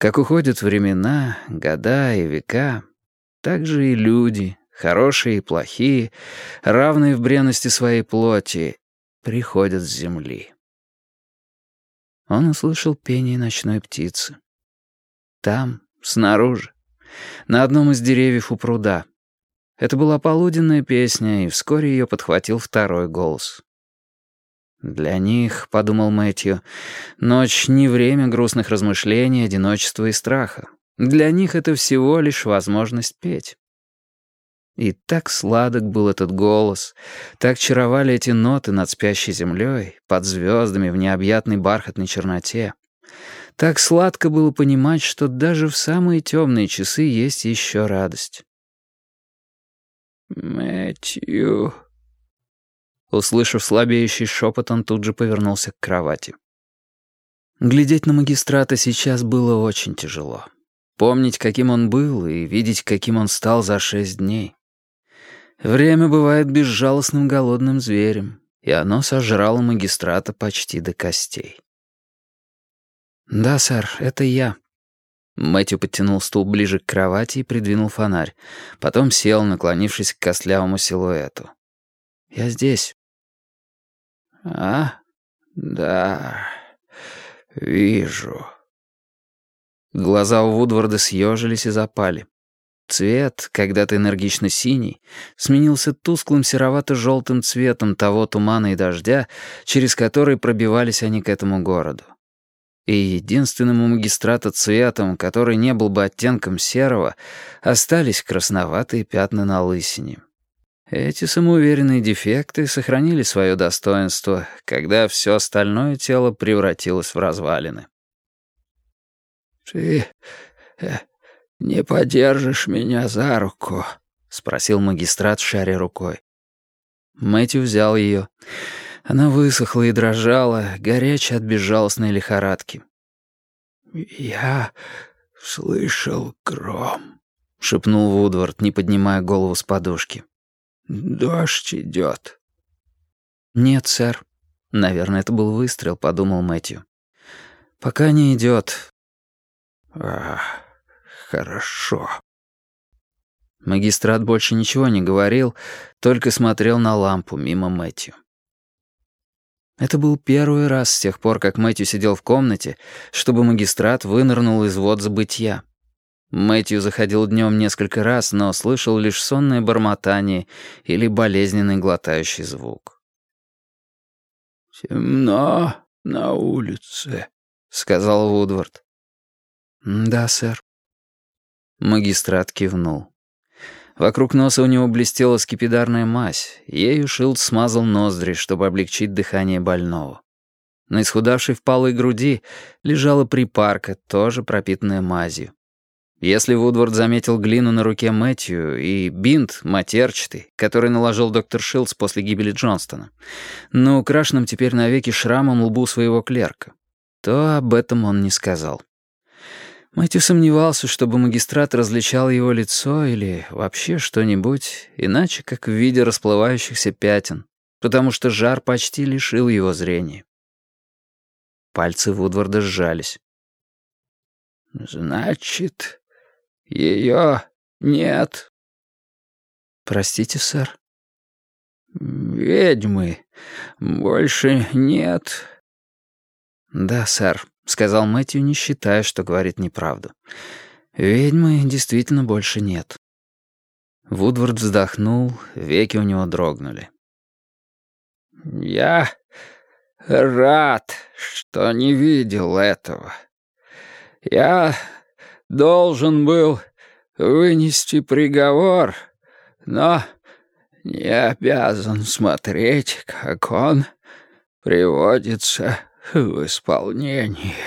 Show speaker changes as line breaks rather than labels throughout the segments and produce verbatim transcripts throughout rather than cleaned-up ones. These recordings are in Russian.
Как уходят времена, года и века, так же и люди, хорошие и плохие, равные в бренности своей плоти, приходят с земли. Он услышал пение ночной птицы. Там, снаружи, на одном из деревьев у пруда. Это была полуденная песня, и вскоре ее подхватил второй голос. «Для них, — подумал Мэтью, — ночь не время грустных размышлений, одиночества и страха. Для них это всего лишь возможность петь». И так сладок был этот голос, так чаровали эти ноты над спящей землей, под звездами в необъятной бархатной черноте. Так сладко было понимать, что даже в самые темные часы есть еще радость. «Мэтью...» Услышав слабеющий шепот, он тут же повернулся к кровати. Глядеть на магистрата сейчас было очень тяжело. Помнить, каким он был, и видеть, каким он стал за шесть дней. Время бывает безжалостным голодным зверем, и оно сожрало магистрата почти до костей. «Да, сэр, это я». Мэтью подтянул стул ближе к кровати и придвинул фонарь. Потом сел, наклонившись к костлявому силуэту. «Я здесь». «А, да, вижу». Глаза у Вудварда съежились и запали. Цвет, когда-то энергично синий, сменился тусклым серовато-желтым цветом того тумана и дождя, через который пробивались они к этому городу. И единственным у магистрата цветом, который не был бы оттенком серого, остались красноватые пятна на лысине. Эти самоуверенные дефекты сохранили свое достоинство, когда все остальное тело превратилось в развалины. «Ты э, не подержишь меня за руку?» — спросил магистрат, шаря рукой. Мэтью взял ее. Она высохла и дрожала, горячая от безжалостной лихорадки. «Я слышал гром», — шепнул Вудвард, не поднимая голову с подушки. «Дождь идет». «Нет, сэр». «Наверное, это был выстрел», — подумал Мэтью. «Пока не идет». «А, хорошо». Магистрат больше ничего не говорил, только смотрел на лампу мимо Мэтью. Это был первый раз с тех пор, как Мэтью сидел в комнате, чтобы магистрат вынырнул из вод забытья. Мэтью заходил днем несколько раз, но слышал лишь сонное бормотание или болезненный глотающий звук. «Темно на улице», — сказал Вудвард. «Да, сэр». Магистрат кивнул. Вокруг носа у него блестела скипидарная мазь. Ею Шилд смазал ноздри, чтобы облегчить дыхание больного. На исхудавшей впалой груди лежала припарка, тоже пропитанная мазью. Если Вудвард заметил глину на руке Мэтью и бинт матерчатый, который наложил доктор Шилдс после гибели Джонстона, на украшенном теперь навеки шрамом лбу своего клерка, то об этом он не сказал. Мэтью сомневался, чтобы магистрат различал его лицо или вообще что-нибудь, иначе как в виде расплывающихся пятен, потому что жар почти лишил его зрения. Пальцы Вудварда сжались. «Значит, ее нет?» «Простите, сэр?» «Ведьмы больше нет?» «Да, сэр», — сказал Мэтью, не считая, что говорит неправду. «Ведьмы действительно больше нет». Вудвард вздохнул, веки у него дрогнули. «Я рад, что не видел этого. Я должен был вынести приговор, но не обязан смотреть, как он приводится в исполнение.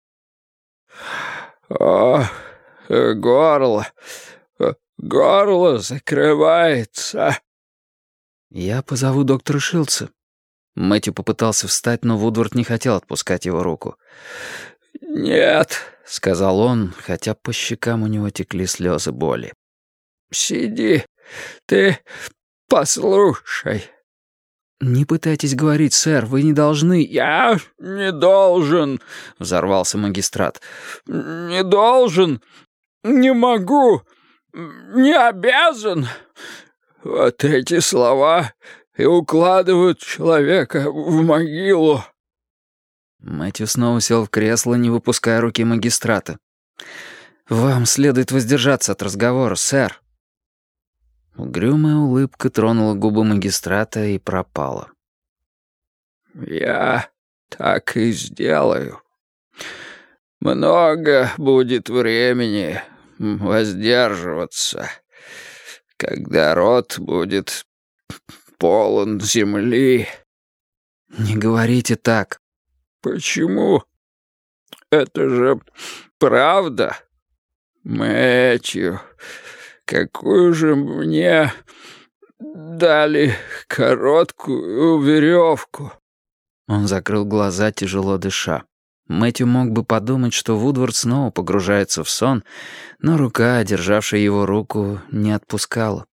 О, горло, горло закрывается». «Я позову доктора Шилдса». Мэтью попытался встать, но Вудвард не хотел отпускать его руку. «Нет», — сказал он, хотя по щекам у него текли слезы боли. «Сиди, ты послушай. «Не пытайтесь говорить, сэр, вы не должны...»
«Я не должен», — взорвался магистрат. «Не должен, не могу, не обязан. Вот эти слова и укладывают человека в могилу».
Мэтью снова сел в кресло, не выпуская руки магистрата. «Вам следует воздержаться от разговора, сэр». Угрюмая улыбка тронула губы магистрата и пропала.
«Я так и сделаю. Много будет времени воздерживаться, когда рот будет полон земли».
«Не говорите так».
«Почему? Это же правда. Мэтью, какую же мне дали короткую веревку».
Он закрыл глаза, тяжело дыша. Мэтью мог бы подумать, что Вудвард снова погружается в сон, но рука, державшая его руку, не отпускала.